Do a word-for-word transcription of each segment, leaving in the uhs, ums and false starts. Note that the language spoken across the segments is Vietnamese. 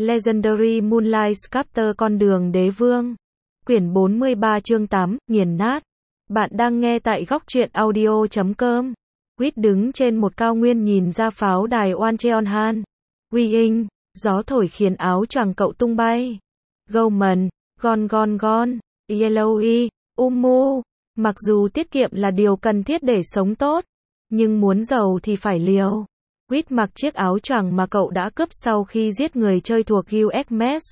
Legendary Moonlight Sculptor con đường đế vương. Quyển bốn mươi ba chương tám, nghiền nát. Bạn đang nghe tại góc truyện audio chấm com. Quýt đứng trên một cao nguyên nhìn ra pháo đài Oancheonhan. Wing, gió thổi khiến áo choàng cậu tung bay. Goldman, Gon Gon Gon, Yellowy, Umu. Mặc dù tiết kiệm là điều cần thiết để sống tốt, nhưng muốn giàu thì phải liều. Quýt mặc chiếc áo choàng mà cậu đã cướp sau khi giết người chơi thuộc u ét Mess.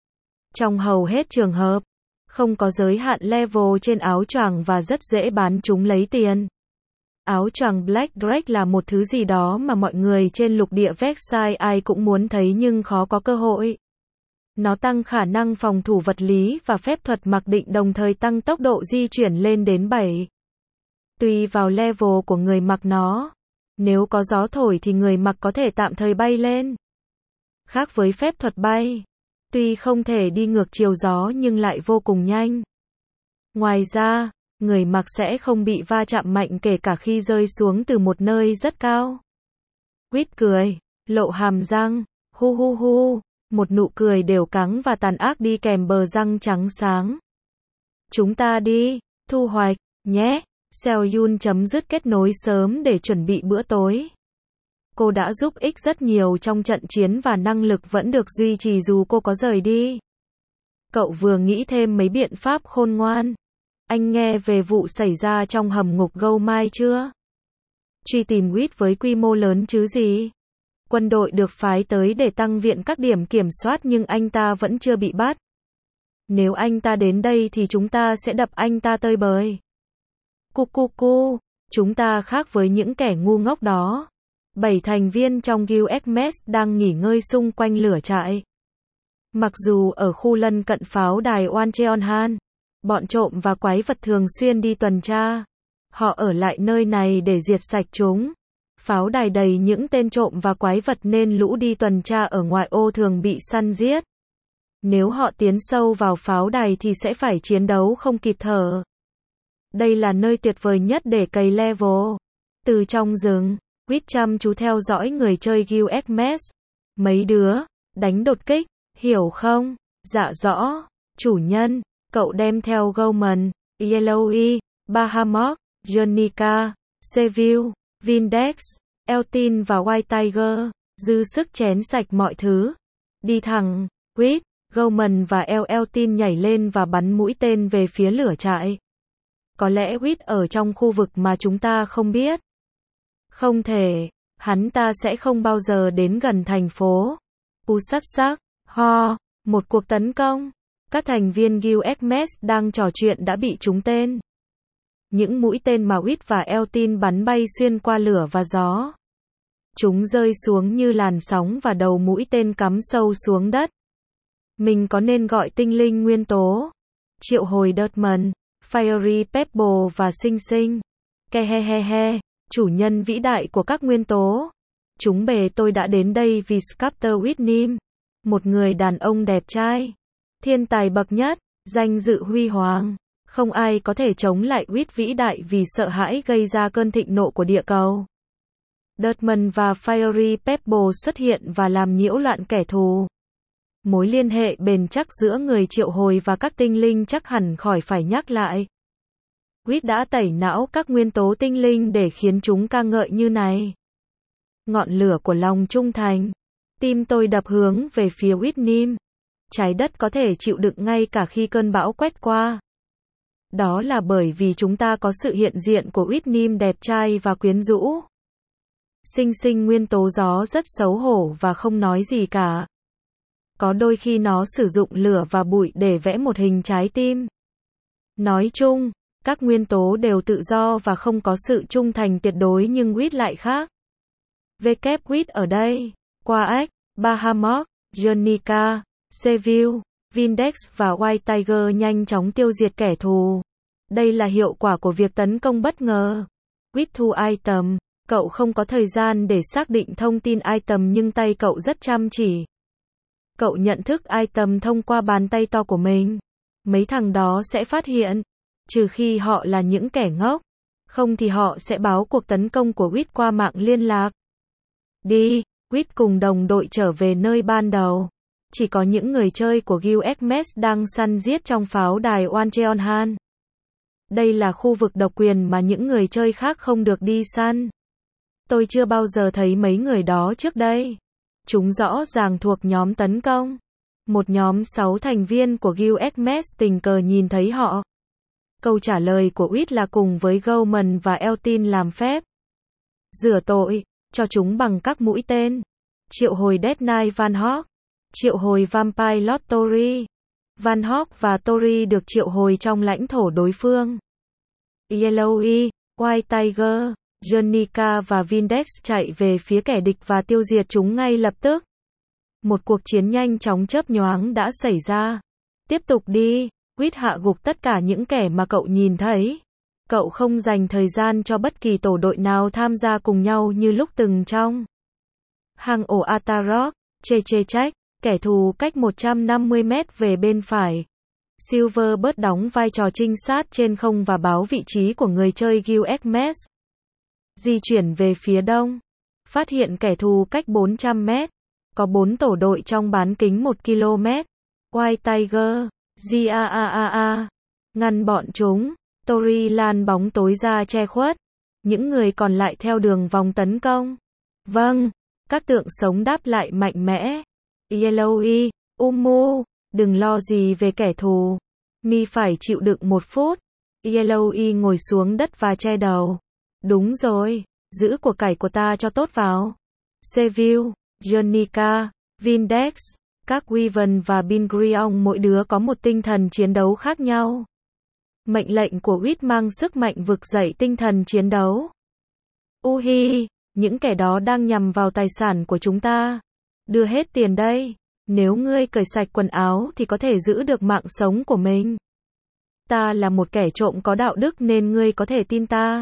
Trong hầu hết trường hợp, không có giới hạn level trên áo choàng và rất dễ bán chúng lấy tiền. Áo choàng Black Drake là một thứ gì đó mà mọi người trên lục địa Vexai ai cũng muốn thấy nhưng khó có cơ hội. Nó tăng khả năng phòng thủ vật lý và phép thuật mặc định đồng thời tăng tốc độ di chuyển lên đến bảy. Tùy vào level của người mặc nó. Nếu có gió thổi thì người mặc có thể tạm thời bay lên. Khác với phép thuật bay, tuy không thể đi ngược chiều gió nhưng lại vô cùng nhanh. Ngoài ra, người mặc sẽ không bị va chạm mạnh kể cả khi rơi xuống từ một nơi rất cao. Quýt cười, lộ hàm răng, hu hu hu, một nụ cười đều cắng và tàn ác đi kèm bờ răng trắng sáng. Chúng ta đi, thu hoạch, nhé. Seoyun chấm dứt kết nối sớm để chuẩn bị bữa tối. Cô đã giúp ích rất nhiều trong trận chiến và năng lực vẫn được duy trì dù cô có rời đi. Cậu vừa nghĩ thêm mấy biện pháp khôn ngoan. Anh nghe về vụ xảy ra trong hầm ngục Goldmine chưa? Truy tìm Quýt với quy mô lớn chứ gì? Quân đội được phái tới để tăng viện các điểm kiểm soát nhưng anh ta vẫn chưa bị bắt. Nếu anh ta đến đây thì chúng ta sẽ đập anh ta tơi bời. Cu cu cu, chúng ta khác với những kẻ ngu ngốc đó. Bảy thành viên trong u ét Mess đang nghỉ ngơi xung quanh lửa trại. Mặc dù ở khu lân cận pháo đài Oancheonhan, bọn trộm và quái vật thường xuyên đi tuần tra. Họ ở lại nơi này để diệt sạch chúng. Pháo đài đầy những tên trộm và quái vật nên lũ đi tuần tra ở ngoại ô thường bị săn giết. Nếu họ tiến sâu vào pháo đài thì sẽ phải chiến đấu không kịp thở. Đây là nơi tuyệt vời nhất để cày level. Từ trong rừng, Quýt chăm chú theo dõi người chơi u ét Mess. Mấy đứa, đánh đột kích, hiểu không? Dạ rõ. Chủ nhân, cậu đem theo Goldman, Yellowy, Bahamut, Jonica, Seville, Vindex, Eltin và White Tiger. Dư sức chén sạch mọi thứ. Đi thẳng, Quýt, Goldman và El Eltin nhảy lên và bắn mũi tên về phía lửa trại. Có lẽ Quýt ở trong khu vực mà chúng ta không biết. Không thể, hắn ta sẽ không bao giờ đến gần thành phố. U sắt sắc, ho, một cuộc tấn công. Các thành viên u ét Mess đang trò chuyện đã bị trúng tên. Những mũi tên mà Quýt và Eltin bắn bay xuyên qua lửa và gió. Chúng rơi xuống như làn sóng và đầu mũi tên cắm sâu xuống đất. Mình có nên gọi tinh linh nguyên tố, triệu hồi Dirtman, Fiery Pebble và Sinh Sinh. Ke he he he, chủ nhân vĩ đại của các nguyên tố. Chúng bề tôi đã đến đây vì Sculptor Whitnim, một người đàn ông đẹp trai, thiên tài bậc nhất, danh dự huy hoàng. Không ai có thể chống lại Quýt vĩ đại vì sợ hãi gây ra cơn thịnh nộ của địa cầu. Dirtman và Fiery Pebble xuất hiện và làm nhiễu loạn kẻ thù. Mối liên hệ bền chắc giữa người triệu hồi và các tinh linh chắc hẳn khỏi phải nhắc lại. Quýt đã tẩy não các nguyên tố tinh linh để khiến chúng ca ngợi như này. Ngọn lửa của lòng trung thành. Tim tôi đập hướng về phía Whitnim. Trái đất có thể chịu đựng ngay cả khi cơn bão quét qua. Đó là bởi vì chúng ta có sự hiện diện của Whitnim đẹp trai và quyến rũ. Sinh Sinh nguyên tố gió rất xấu hổ và không nói gì cả. Có đôi khi nó sử dụng lửa và bụi để vẽ một hình trái tim. Nói chung, các nguyên tố đều tự do và không có sự trung thành tuyệt đối nhưng Quýt lại khác. Vkep Quýt ở đây, Quack, Bahamut, Jonica, Seville, Vindex và White Tiger nhanh chóng tiêu diệt kẻ thù. Đây là hiệu quả của việc tấn công bất ngờ. Quýt thu item, cậu không có thời gian để xác định thông tin item nhưng tay cậu rất chăm chỉ. Cậu nhận thức item thông qua bàn tay to của mình. Mấy thằng đó sẽ phát hiện. Trừ khi họ là những kẻ ngốc. Không thì họ sẽ báo cuộc tấn công của Quýt qua mạng liên lạc. Đi, Quýt cùng đồng đội trở về nơi ban đầu. Chỉ có những người chơi của Guild Hermes đang săn giết trong pháo đài Wancheonhan. Đây là khu vực độc quyền mà những người chơi khác không được đi săn. Tôi chưa bao giờ thấy mấy người đó trước đây. Chúng rõ ràng thuộc nhóm tấn công. Một nhóm sáu thành viên của Guild Hermes tình cờ nhìn thấy họ. Câu trả lời của Wit là cùng với Gorman và Eltin làm phép rửa tội cho chúng bằng các mũi tên. Triệu hồi Death Knight Van Hawk. Triệu hồi Vampire Lord Tori. Van Hawk và Tori được triệu hồi trong lãnh thổ đối phương. Yellowy, White Tiger, Jenica và Vindex chạy về phía kẻ địch và tiêu diệt chúng ngay lập tức. Một cuộc chiến nhanh chóng chớp nhoáng đã xảy ra. Tiếp tục đi, Quýt hạ gục tất cả những kẻ mà cậu nhìn thấy. Cậu không dành thời gian cho bất kỳ tổ đội nào tham gia cùng nhau như lúc từng trong hang ổ Atarok. Chê chê trách, kẻ thù cách một trăm năm mươi mét về bên phải. Silverbird đóng vai trò trinh sát trên không và báo vị trí của người chơi Guild Hermes. Di chuyển về phía đông. Phát hiện kẻ thù cách bốn trăm mét. Có bốn tổ đội trong bán kính một ki lô mét. White Tiger, Giaa, ngăn bọn chúng. Tori lan bóng tối ra che khuất. Những người còn lại theo đường vòng tấn công. Vâng, các tượng sống đáp lại mạnh mẽ. Yellowy, Umu, đừng lo gì về kẻ thù. Mi phải chịu đựng một phút. Yellowy ngồi xuống đất và che đầu. Đúng rồi, giữ của cải của ta cho tốt vào. Seville, Jenica, Vindex, các Wyvern và Bingrion mỗi đứa có một tinh thần chiến đấu khác nhau. Mệnh lệnh của Wit mang sức mạnh vực dậy tinh thần chiến đấu. Uhi, những kẻ đó đang nhằm vào tài sản của chúng ta. Đưa hết tiền đây. Nếu ngươi cởi sạch quần áo thì có thể giữ được mạng sống của mình. Ta là một kẻ trộm có đạo đức nên ngươi có thể tin ta.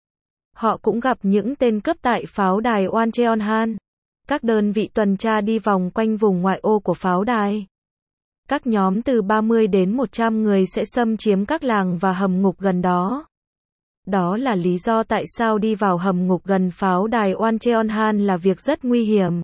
Họ cũng gặp những tên cướp tại pháo đài Wancheonhan. Các đơn vị tuần tra đi vòng quanh vùng ngoại ô của pháo đài. Các nhóm từ ba mươi đến một trăm người sẽ xâm chiếm các làng và hầm ngục gần đó. Đó là lý do tại sao đi vào hầm ngục gần pháo đài Wancheonhan là việc rất nguy hiểm.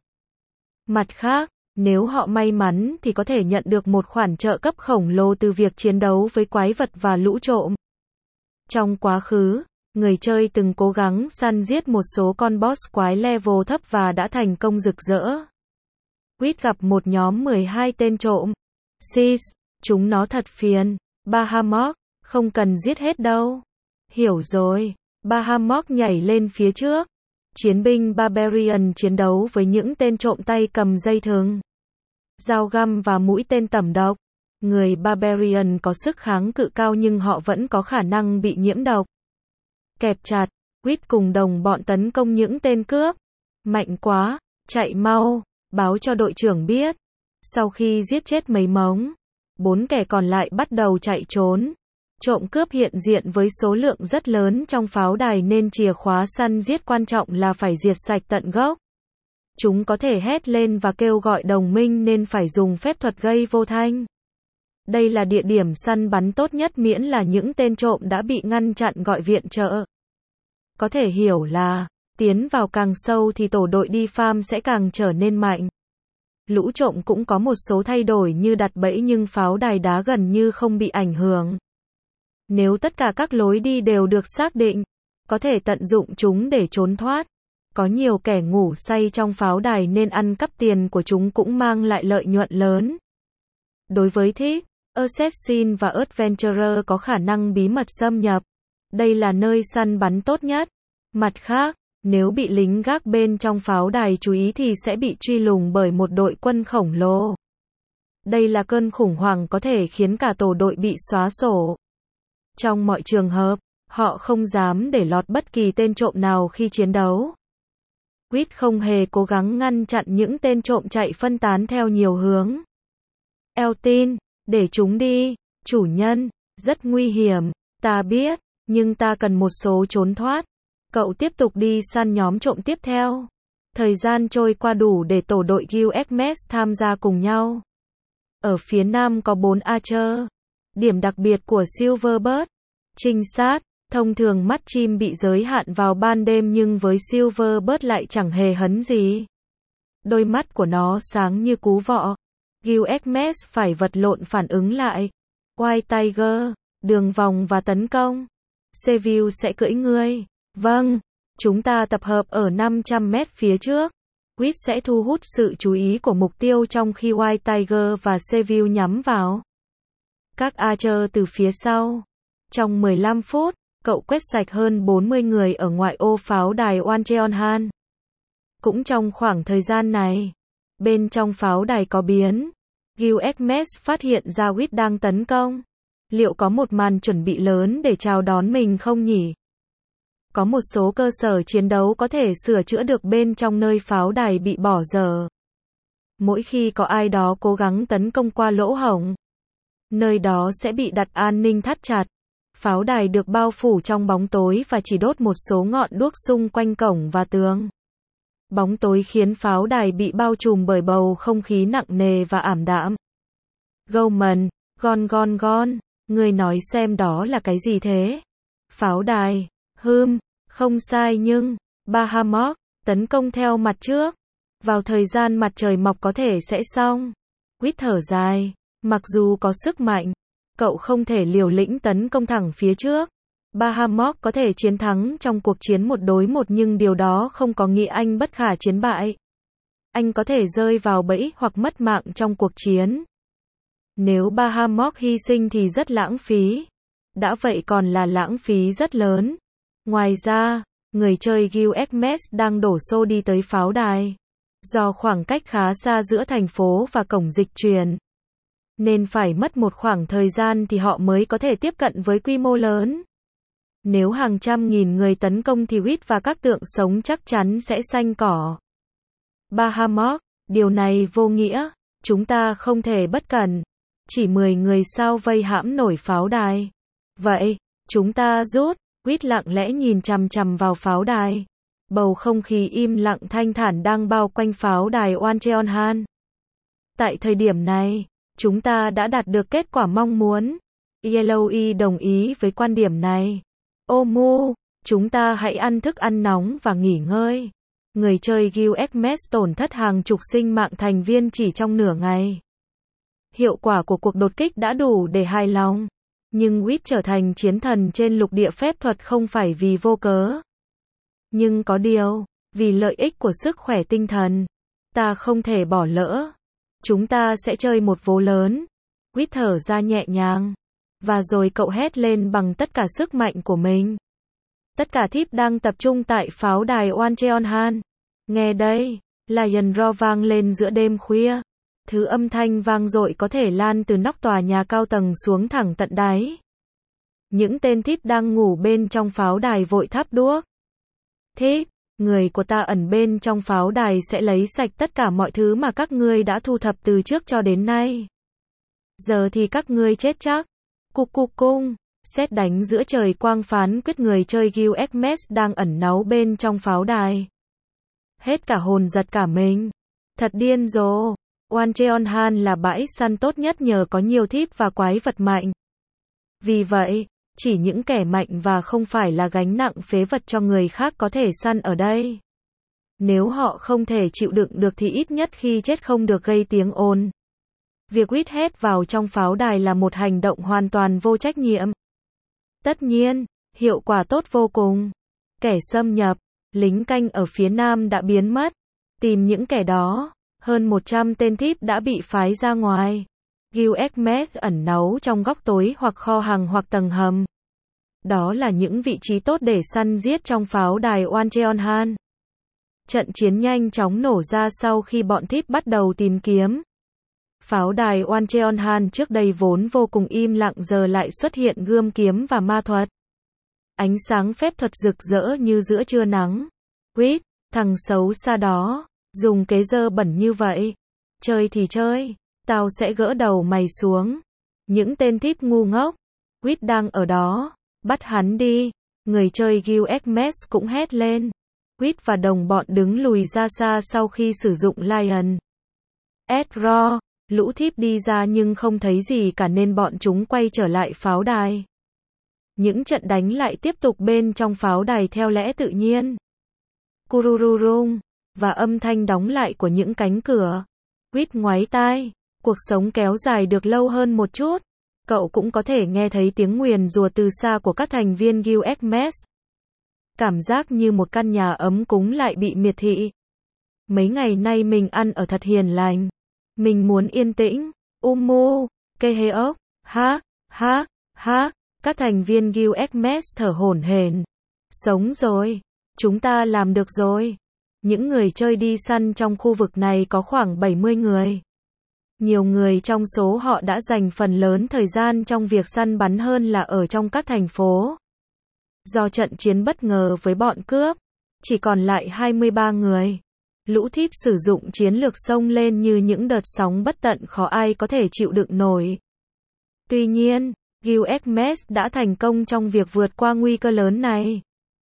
Mặt khác, nếu họ may mắn thì có thể nhận được một khoản trợ cấp khổng lồ từ việc chiến đấu với quái vật và lũ trộm. Trong quá khứ, người chơi từng cố gắng săn giết một số con boss quái level thấp và đã thành công rực rỡ. Quýt gặp một nhóm mười hai tên trộm. Sis, chúng nó thật phiền. Bahamut, không cần giết hết đâu. Hiểu rồi. Bahamut nhảy lên phía trước. Chiến binh Barbarian chiến đấu với những tên trộm tay cầm dây thừng, dao găm và mũi tên tẩm độc. Người Barbarian có sức kháng cự cao nhưng họ vẫn có khả năng bị nhiễm độc. Kẹp chặt, Quýt cùng đồng bọn tấn công những tên cướp. Mạnh quá, chạy mau, báo cho đội trưởng biết. Sau khi giết chết mấy mống, bốn kẻ còn lại bắt đầu chạy trốn. Trộm cướp hiện diện với số lượng rất lớn trong pháo đài nên chìa khóa săn giết quan trọng là phải diệt sạch tận gốc. Chúng có thể hét lên và kêu gọi đồng minh nên phải dùng phép thuật gây vô thanh. Đây là địa điểm săn bắn tốt nhất miễn là những tên trộm đã bị ngăn chặn gọi viện trợ. Có thể hiểu là, tiến vào càng sâu thì tổ đội đi farm sẽ càng trở nên mạnh. Lũ trộm cũng có một số thay đổi như đặt bẫy nhưng pháo đài đá gần như không bị ảnh hưởng. Nếu tất cả các lối đi đều được xác định, có thể tận dụng chúng để trốn thoát. Có nhiều kẻ ngủ say trong pháo đài nên ăn cắp tiền của chúng cũng mang lại lợi nhuận lớn. Đối với Thief, Assassin và Adventurer có khả năng bí mật xâm nhập. Đây là nơi săn bắn tốt nhất. Mặt khác, nếu bị lính gác bên trong pháo đài chú ý thì sẽ bị truy lùng bởi một đội quân khổng lồ. Đây là cơn khủng hoảng có thể khiến cả tổ đội bị xóa sổ. Trong mọi trường hợp, họ không dám để lọt bất kỳ tên trộm nào khi chiến đấu. Quýt không hề cố gắng ngăn chặn những tên trộm chạy phân tán theo nhiều hướng. Eltin, để chúng đi, chủ nhân, rất nguy hiểm, ta biết, nhưng ta cần một số trốn thoát. Cậu tiếp tục đi săn nhóm trộm tiếp theo. Thời gian trôi qua đủ để tổ đội Guild Hermes tham gia cùng nhau. Ở phía nam có bốn Archer. Điểm đặc biệt của Silverbird, trinh sát. Thông thường mắt chim bị giới hạn vào ban đêm nhưng với Silverbird lại chẳng hề hấn gì. Đôi mắt của nó sáng như cú vọ. Gilgamesh phải vật lộn phản ứng lại. White Tiger, đường vòng và tấn công. Seville sẽ cưỡi ngươi. Vâng, chúng ta tập hợp ở năm trăm mét phía trước. Quýt sẽ thu hút sự chú ý của mục tiêu trong khi White Tiger và Seville nhắm vào các Archer từ phía sau. Trong mười lăm phút, cậu quét sạch hơn bốn mươi người ở ngoại ô pháo đài Wancheonhan. Cũng trong khoảng thời gian này, bên trong pháo đài có biến. Gilgamesh phát hiện ra Quýt đang tấn công. Liệu có một màn chuẩn bị lớn để chào đón mình không nhỉ? Có một số cơ sở chiến đấu có thể sửa chữa được bên trong nơi pháo đài bị bỏ dở. Mỗi khi có ai đó cố gắng tấn công qua lỗ hổng, nơi đó sẽ bị đặt an ninh thắt chặt. Pháo đài được bao phủ trong bóng tối và chỉ đốt một số ngọn đuốc xung quanh cổng và tường. Bóng tối khiến pháo đài bị bao trùm bởi bầu không khí nặng nề và ảm đạm. Goldman, gon gon gon, người nói xem đó là cái gì thế? Pháo đài, hừm, không sai nhưng, Bahamut, tấn công theo mặt trước. Vào thời gian mặt trời mọc có thể sẽ xong. Quýt thở dài, mặc dù có sức mạnh, cậu không thể liều lĩnh tấn công thẳng phía trước. Bahamut có thể chiến thắng trong cuộc chiến một đối một nhưng điều đó không có nghĩa anh bất khả chiến bại. Anh có thể rơi vào bẫy hoặc mất mạng trong cuộc chiến. Nếu Bahamut hy sinh thì rất lãng phí. Đã vậy còn là lãng phí rất lớn. Ngoài ra, người chơi Gilgamesh đang đổ xô đi tới pháo đài. Do khoảng cách khá xa giữa thành phố và cổng dịch chuyển, nên phải mất một khoảng thời gian thì họ mới có thể tiếp cận với quy mô lớn. Nếu hàng trăm nghìn người tấn công thì Quýt và các tượng sống chắc chắn sẽ xanh cỏ. Bahamut, điều này vô nghĩa, chúng ta không thể bất cẩn. Chỉ mười người sao vây hãm nổi pháo đài. Vậy, chúng ta rút. Quýt lặng lẽ nhìn chằm chằm vào pháo đài. Bầu không khí im lặng thanh thản đang bao quanh pháo đài Wancheonhan. Tại thời điểm này, chúng ta đã đạt được kết quả mong muốn. Yellowy đồng ý với quan điểm này. Omu, chúng ta hãy ăn thức ăn nóng và nghỉ ngơi. Người chơi Gilgamesh tổn thất hàng chục sinh mạng thành viên chỉ trong nửa ngày. Hiệu quả của cuộc đột kích đã đủ để hài lòng. Nhưng Quýt trở thành chiến thần trên lục địa phép thuật không phải vì vô cớ. Nhưng có điều, vì lợi ích của sức khỏe tinh thần, ta không thể bỏ lỡ. Chúng ta sẽ chơi một vố lớn. Quýt thở ra nhẹ nhàng. Và rồi cậu hét lên bằng tất cả sức mạnh của mình. Tất cả thiếp đang tập trung tại pháo đài Wancheonhan. Nghe đây, Lion Roar vang lên giữa đêm khuya. Thứ âm thanh vang dội có thể lan từ nóc tòa nhà cao tầng xuống thẳng tận đáy. Những tên thiếp đang ngủ bên trong pháo đài vội thắp đuốc. Thiếp, người của ta ẩn bên trong pháo đài sẽ lấy sạch tất cả mọi thứ mà các ngươi đã thu thập từ trước cho đến nay. Giờ thì các ngươi chết chắc. Cục cục cung, sét đánh giữa trời quang phán quyết người chơi Gilgamesh đang ẩn náu bên trong pháo đài. Hết cả hồn giật cả mình. Thật điên rồ. Wancheonhan là bãi săn tốt nhất nhờ có nhiều thiếp và quái vật mạnh. Vì vậy, chỉ những kẻ mạnh và không phải là gánh nặng phế vật cho người khác có thể săn ở đây. Nếu họ không thể chịu đựng được thì ít nhất khi chết không được gây tiếng ồn. Việc Quýt hét vào trong pháo đài là một hành động hoàn toàn vô trách nhiệm. Tất nhiên, hiệu quả tốt vô cùng. Kẻ xâm nhập, lính canh ở phía nam đã biến mất. Tìm những kẻ đó. Hơn một trăm tên thiếp đã bị phái ra ngoài. Gilgamesh ẩn náu trong góc tối hoặc kho hàng hoặc tầng hầm. Đó là những vị trí tốt để săn giết trong pháo đài Wancheonhan. Trận chiến nhanh chóng nổ ra sau khi bọn thiếp bắt đầu tìm kiếm. Pháo đài Wancheonhan trước đây vốn vô cùng im lặng giờ lại xuất hiện gươm kiếm và ma thuật. Ánh sáng phép thuật rực rỡ như giữa trưa nắng. Quýt, thằng xấu xa đó. Dùng kế dơ bẩn như vậy. Chơi thì chơi. Tao sẽ gỡ đầu mày xuống. Những tên thiếp ngu ngốc. Quýt đang ở đó. Bắt hắn đi. Người chơi Gilgamesh cũng hét lên. Quýt và đồng bọn đứng lùi ra xa sau khi sử dụng Lion. Roar. Lũ thiếp đi ra nhưng không thấy gì cả nên bọn chúng quay trở lại pháo đài. Những trận đánh lại tiếp tục bên trong pháo đài theo lẽ tự nhiên. Kurururung. Và âm thanh đóng lại của những cánh cửa. Quýt ngoáy tai. Cuộc sống kéo dài được lâu hơn một chút. Cậu cũng có thể nghe thấy tiếng nguyền rủa từ xa của các thành viên Guild. Cảm giác như một căn nhà ấm cúng lại bị miệt thị. Mấy ngày nay mình ăn ở thật hiền lành. Mình muốn yên tĩnh. Umu, cây hê ốc, ha, ha, ha. Các thành viên Guild thở hổn hển. Sống rồi. Chúng ta làm được rồi. Những người chơi đi săn trong khu vực này có khoảng bảy mươi người. Nhiều người trong số họ đã dành phần lớn thời gian trong việc săn bắn hơn là ở trong các thành phố. Do trận chiến bất ngờ với bọn cướp, chỉ còn lại hai mươi ba người. Lũ thiếp sử dụng chiến lược xông lên như những đợt sóng bất tận khó ai có thể chịu đựng nổi. Tuy nhiên, Guild đã thành công trong việc vượt qua nguy cơ lớn này.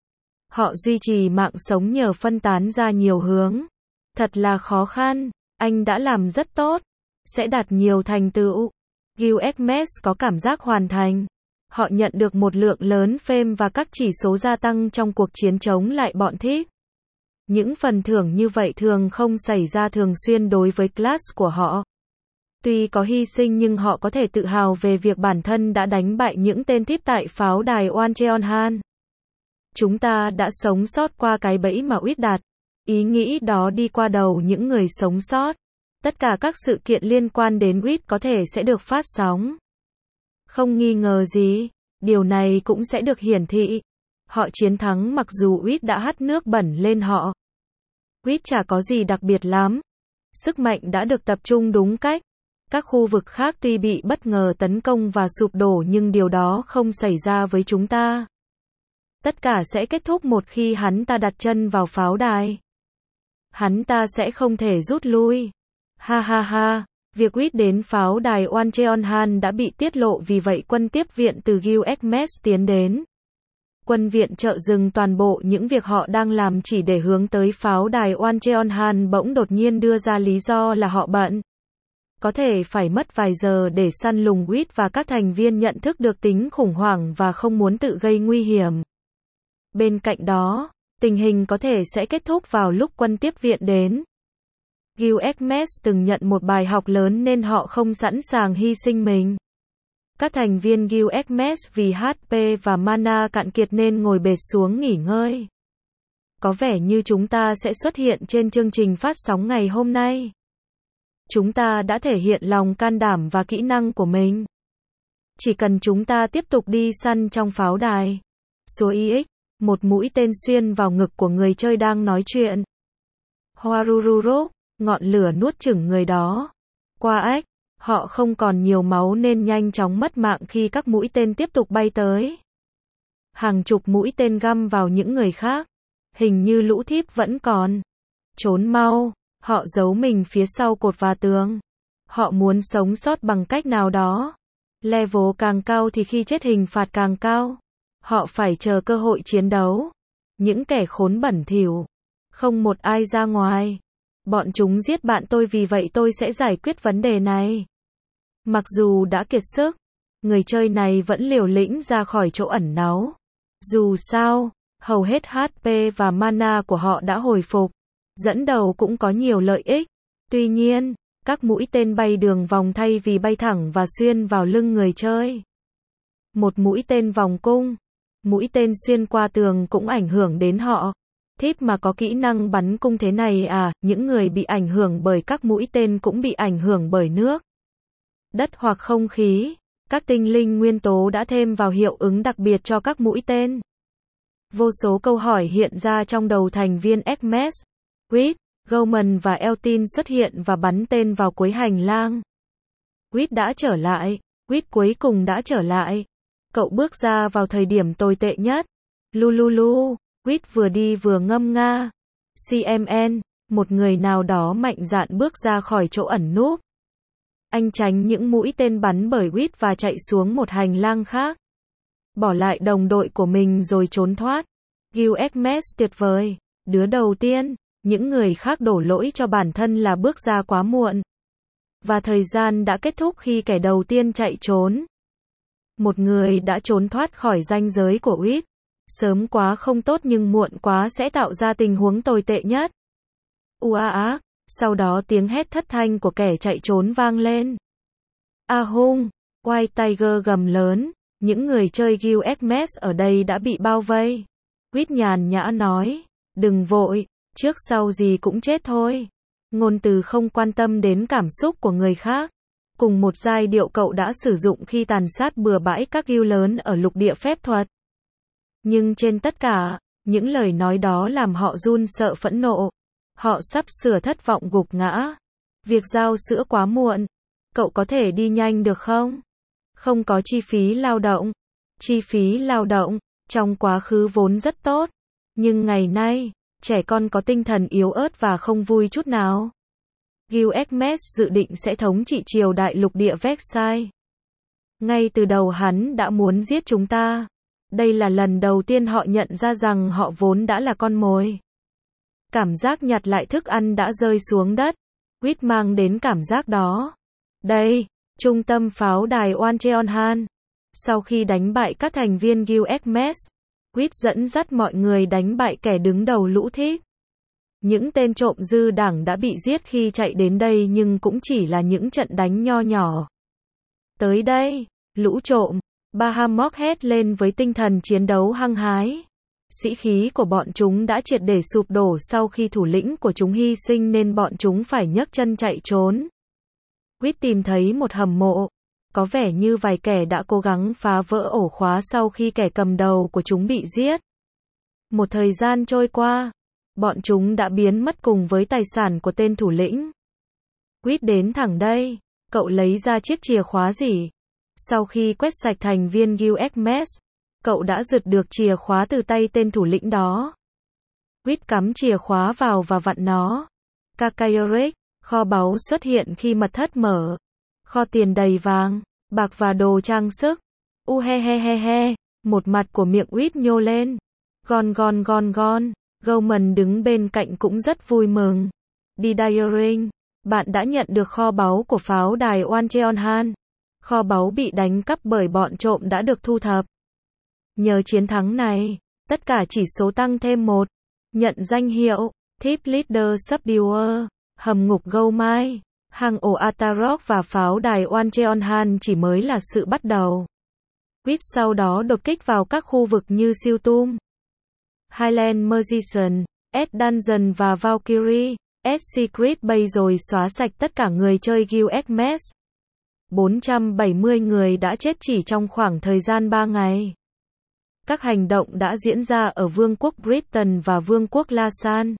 Họ duy trì mạng sống nhờ phân tán ra nhiều hướng. Thật là khó khăn, anh đã làm rất tốt. Sẽ đạt nhiều thành tựu. Guild có cảm giác hoàn thành. Họ nhận được một lượng lớn fame và các chỉ số gia tăng trong cuộc chiến chống lại bọn thief. Những phần thưởng như vậy thường không xảy ra thường xuyên đối với class của họ. Tuy có hy sinh nhưng họ có thể tự hào về việc bản thân đã đánh bại những tên thief tại pháo đài Wancheonhan. Chúng ta đã sống sót qua cái bẫy mà Uýt đặt. Ý nghĩ đó đi qua đầu những người sống sót. Tất cả các sự kiện liên quan đến Uýt có thể sẽ được phát sóng. Không nghi ngờ gì, điều này cũng sẽ được hiển thị. Họ chiến thắng mặc dù Uýt đã hắt nước bẩn lên họ. Uýt chả có gì đặc biệt lắm. Sức mạnh đã được tập trung đúng cách. Các khu vực khác tuy bị bất ngờ tấn công và sụp đổ nhưng điều đó không xảy ra với chúng ta. Tất cả sẽ kết thúc một khi hắn ta đặt chân vào pháo đài. Hắn ta sẽ không thể rút lui. Ha ha ha, việc Uýt đến pháo đài Wancheonhan đã bị tiết lộ vì vậy quân tiếp viện từ Guild tiến đến. Quân viện trợ dừng toàn bộ những việc họ đang làm chỉ để hướng tới pháo đài Wancheonhan bỗng đột nhiên đưa ra lý do là họ bận. Có thể phải mất vài giờ để săn lùng Uýt và các thành viên nhận thức được tính khủng hoảng và không muốn tự gây nguy hiểm. Bên cạnh đó, tình hình có thể sẽ kết thúc vào lúc quân tiếp viện đến. Guild từng nhận một bài học lớn nên họ không sẵn sàng hy sinh mình. Các thành viên Guild vì hát pê và mana cạn kiệt nên ngồi bệt xuống nghỉ ngơi. Có vẻ như chúng ta sẽ xuất hiện trên chương trình phát sóng ngày hôm nay. Chúng ta đã thể hiện lòng can đảm và kỹ năng của mình. Chỉ cần chúng ta tiếp tục đi săn trong pháo đài. Số i ích, một mũi tên xuyên vào ngực của người chơi đang nói chuyện. Hoarururo, ngọn lửa nuốt chửng người đó. Qua ếch, họ không còn nhiều máu nên nhanh chóng mất mạng khi các mũi tên tiếp tục bay tới. Hàng chục mũi tên găm vào những người khác. Hình như lũ thiếp vẫn còn. Trốn mau, họ giấu mình phía sau cột và tường. Họ muốn sống sót bằng cách nào đó. Level càng cao thì khi chết hình phạt càng cao. Họ phải chờ cơ hội chiến đấu. Những kẻ khốn bẩn thỉu. Không một ai ra ngoài. Bọn chúng giết bạn tôi vì vậy tôi sẽ giải quyết vấn đề này. Mặc dù đã kiệt sức, người chơi này vẫn liều lĩnh ra khỏi chỗ ẩn náu. Dù sao, hầu hết hát pê và mana của họ đã hồi phục. Dẫn đầu cũng có nhiều lợi ích. Tuy nhiên, các mũi tên bay đường vòng thay vì bay thẳng và xuyên vào lưng người chơi. Một mũi tên vòng cung. Mũi tên xuyên qua tường cũng ảnh hưởng đến họ. Thiếp mà có kỹ năng bắn cung thế này à, những người bị ảnh hưởng bởi các mũi tên cũng bị ảnh hưởng bởi nước, đất hoặc không khí. Các tinh linh nguyên tố đã thêm vào hiệu ứng đặc biệt cho các mũi tên. Vô số câu hỏi hiện ra trong đầu thành viên Xmas. Uýt, Goman và Eltin xuất hiện và bắn tên vào cuối hành lang. Uýt đã trở lại. Uýt cuối cùng đã trở lại. Cậu bước ra vào thời điểm tồi tệ nhất. Lululu. Uýt vừa đi vừa ngâm nga. xê em en, một người nào đó mạnh dạn bước ra khỏi chỗ ẩn núp. Anh tránh những mũi tên bắn bởi Uýt và chạy xuống một hành lang khác. Bỏ lại đồng đội của mình rồi trốn thoát. Guild tuyệt vời. Đứa đầu tiên, những người khác đổ lỗi cho bản thân là bước ra quá muộn. Và thời gian đã kết thúc khi kẻ đầu tiên chạy trốn. Một người đã trốn thoát khỏi ranh giới của Uýt. Sớm quá không tốt nhưng muộn quá sẽ tạo ra tình huống tồi tệ nhất. Uaa, Sau đó tiếng hét thất thanh của kẻ chạy trốn vang lên. A hung, White Tiger gầm lớn, những người chơi Gilgamesh ở đây đã bị bao vây. Quýt nhàn nhã nói, đừng vội, trước sau gì cũng chết thôi. Ngôn từ không quan tâm đến cảm xúc của người khác. Cùng một giai điệu cậu đã sử dụng khi tàn sát bừa bãi các Gil lớn ở lục địa phép thuật. Nhưng trên tất cả, những lời nói đó làm họ run sợ phẫn nộ. Họ sắp sửa thất vọng gục ngã. Việc giao sữa quá muộn. Cậu có thể đi nhanh được không? Không có chi phí lao động. Chi phí lao động, trong quá khứ vốn rất tốt. Nhưng ngày nay, trẻ con có tinh thần yếu ớt và không vui chút nào. Gilgamesh dự định sẽ thống trị triều đại lục địa Versailles. Ngay từ đầu hắn đã muốn giết chúng ta. Đây là lần đầu tiên họ nhận ra rằng họ vốn đã là con mồi. Cảm giác nhặt lại thức ăn đã rơi xuống đất. Quýt mang đến cảm giác đó. Đây, trung tâm pháo đài Wancheonhan. Sau khi đánh bại các thành viên Gilgamesh, Quýt dẫn dắt mọi người đánh bại kẻ đứng đầu lũ thief. Những tên trộm dư đảng đã bị giết khi chạy đến đây nhưng cũng chỉ là những trận đánh nho nhỏ. Tới đây, lũ trộm, Bahamut hét lên với tinh thần chiến đấu hăng hái. Sĩ khí của bọn chúng đã triệt để sụp đổ sau khi thủ lĩnh của chúng hy sinh nên bọn chúng phải nhấc chân chạy trốn. Quýt tìm thấy một hầm mộ. Có vẻ như vài kẻ đã cố gắng phá vỡ ổ khóa sau khi kẻ cầm đầu của chúng bị giết. Một thời gian trôi qua, bọn chúng đã biến mất cùng với tài sản của tên thủ lĩnh. Quýt đến thẳng đây, cậu lấy ra chiếc chìa khóa gì? Sau khi quét sạch thành viên Gilgamesh, cậu đã giật được chìa khóa từ tay tên thủ lĩnh đó. Quýt cắm chìa khóa vào và vặn nó. Kakarek, kho báu xuất hiện khi mật thất mở. Kho tiền đầy vàng, bạc và đồ trang sức. U he he he he, một mặt của miệng Quýt nhô lên. Gon gon gon gon, Goldman đứng bên cạnh cũng rất vui mừng. Đi Diaring, bạn đã nhận được kho báu của pháo đài Wancheonhan. Kho báu bị đánh cắp bởi bọn trộm đã được thu thập. Nhờ chiến thắng này, tất cả chỉ số tăng thêm một. Nhận danh hiệu, Thief Leader Subduer, hầm ngục Goldmine, hang ổ Atarok và pháo đài Wancheonhan chỉ mới là sự bắt đầu. Quýt sau đó đột kích vào các khu vực như Siêu Tum, Highland Magician, S Dungeon và Valkyrie, S Secret Base rồi xóa sạch tất cả người chơi Gilgamesh. bốn trăm bảy mươi người đã chết chỉ trong khoảng thời gian ba ngày. Các hành động đã diễn ra ở Vương quốc Britain và Vương quốc Lasan.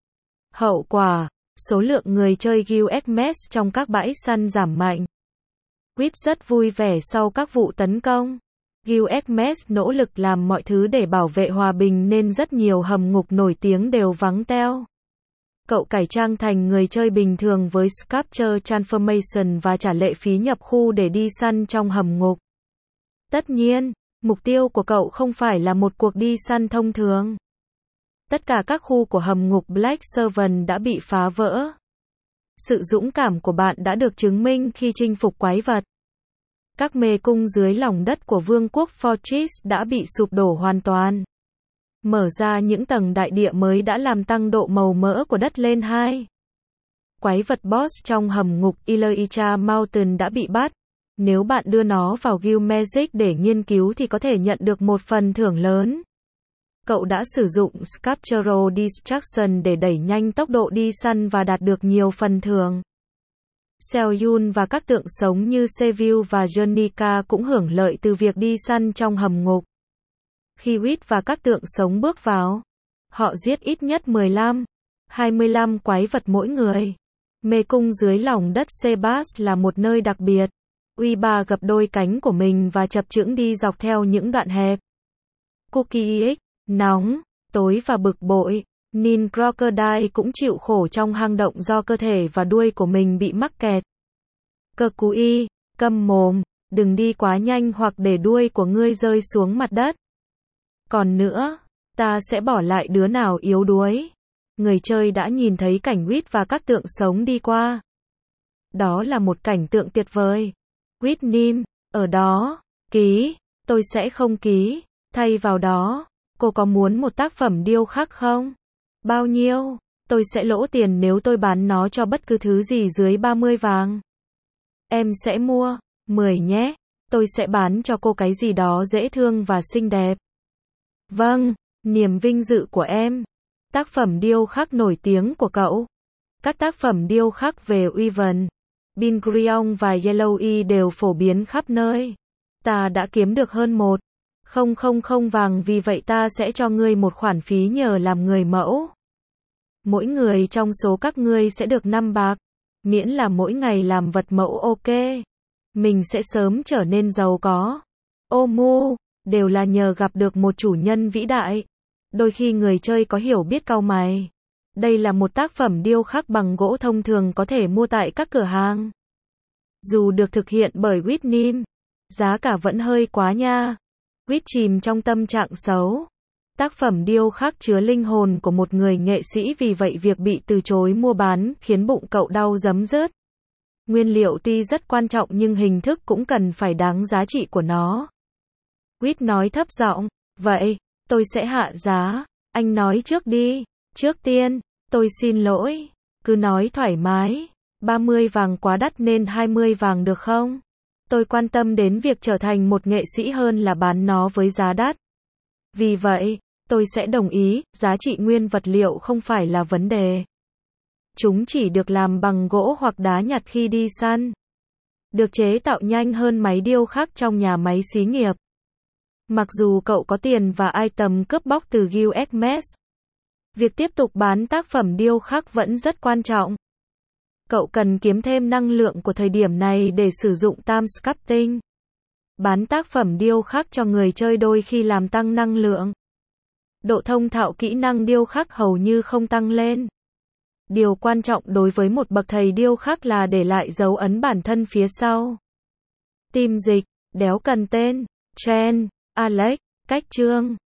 Hậu quả, số lượng người chơi Gilgamesh trong các bãi săn giảm mạnh. Quýt rất vui vẻ sau các vụ tấn công. Gilgamesh nỗ lực làm mọi thứ để bảo vệ hòa bình nên rất nhiều hầm ngục nổi tiếng đều vắng teo. Cậu cải trang thành người chơi bình thường với Sculpture Transformation và trả lệ phí nhập khu để đi săn trong hầm ngục. Tất nhiên, mục tiêu của cậu không phải là một cuộc đi săn thông thường. Tất cả các khu của hầm ngục Black Servant đã bị phá vỡ. Sự dũng cảm của bạn đã được chứng minh khi chinh phục quái vật. Các mê cung dưới lòng đất của vương quốc Fortress đã bị sụp đổ hoàn toàn. Mở ra những tầng đại địa mới đã làm tăng độ màu mỡ của đất lên hai. Quái vật boss trong hầm ngục Elytra Mountain đã bị bắt. Nếu bạn đưa nó vào Guild Magic để nghiên cứu thì có thể nhận được một phần thưởng lớn. Cậu đã sử dụng Sculptural Distraction để đẩy nhanh tốc độ đi săn và đạt được nhiều phần thưởng. Selyun và các tượng sống như Seville và Jernica cũng hưởng lợi từ việc đi săn trong hầm ngục. Khi Quýt và các tượng sống bước vào, họ giết ít nhất mười lăm, hai mươi lăm quái vật mỗi người. Mê cung dưới lòng đất Sebas là một nơi đặc biệt. Uy Ba gập đôi cánh của mình và chập chững đi dọc theo những đoạn hẹp. Cookie X, nóng, tối và bực bội. Nin Crocodile cũng chịu khổ trong hang động do cơ thể và đuôi của mình bị mắc kẹt. Cơ cú y, câm mồm, đừng đi quá nhanh hoặc để đuôi của ngươi rơi xuống mặt đất. Còn nữa, ta sẽ bỏ lại đứa nào yếu đuối. Người chơi đã nhìn thấy cảnh Quýt và các tượng sống đi qua. Đó là một cảnh tượng tuyệt vời. Quýt Nim, ở đó, ký, tôi sẽ không ký, thay vào đó, cô có muốn một tác phẩm điêu khắc không? Bao nhiêu? tôi sẽ lỗ tiền nếu tôi bán nó cho bất cứ thứ gì dưới ba mươi vàng. Em sẽ mua mười nhé. Tôi sẽ bán cho cô cái gì đó dễ thương và xinh đẹp. Vâng, niềm vinh dự của em. Tác phẩm điêu khắc nổi tiếng của cậu. Các tác phẩm điêu khắc về Wyvern, Bingrion và Yellowy đều phổ biến khắp nơi. Ta đã kiếm được hơn một không không không vàng, vì vậy ta sẽ cho ngươi một khoản phí nhờ làm người mẫu. Mỗi người trong số các ngươi sẽ được năm bạc, miễn là mỗi ngày làm vật mẫu ok. Mình sẽ sớm trở nên giàu có. Ô mu, đều là nhờ gặp được một chủ nhân vĩ đại. Đôi khi người chơi có hiểu biết cau mày. Đây là một tác phẩm điêu khắc bằng gỗ thông thường có thể mua tại các cửa hàng. Dù được thực hiện bởi Whitney, giá cả vẫn hơi quá nha. Whit chìm trong tâm trạng xấu. Tác phẩm điêu khắc chứa linh hồn của một người nghệ sĩ, vì vậy việc bị từ chối mua bán khiến bụng cậu đau rấm rớt. Nguyên liệu tuy rất quan trọng nhưng hình thức cũng cần phải đáng giá trị của nó. Whit nói thấp giọng, vậy, tôi sẽ hạ giá, anh nói trước đi. Trước tiên, tôi xin lỗi, cứ nói thoải mái, ba mươi vàng quá đắt nên hai mươi vàng được không? Tôi quan tâm đến việc trở thành một nghệ sĩ hơn là bán nó với giá đắt. Vì vậy, tôi sẽ đồng ý, giá trị nguyên vật liệu không phải là vấn đề. Chúng chỉ được làm bằng gỗ hoặc đá nhặt khi đi săn. Được chế tạo nhanh hơn máy điêu khắc trong nhà máy xí nghiệp. Mặc dù cậu có tiền và item cướp bóc từ Guild Mess, việc tiếp tục bán tác phẩm điêu khắc vẫn rất quan trọng. Cậu cần kiếm thêm năng lượng của thời điểm này để sử dụng time sculpting. Bán tác phẩm điêu khắc cho người chơi đôi khi làm tăng năng lượng. Độ thông thạo kỹ năng điêu khắc hầu như không tăng lên. Điều quan trọng đối với một bậc thầy điêu khắc là để lại dấu ấn bản thân phía sau. Tìm dịch, đéo cần tên, Chen, Alex, cách chương.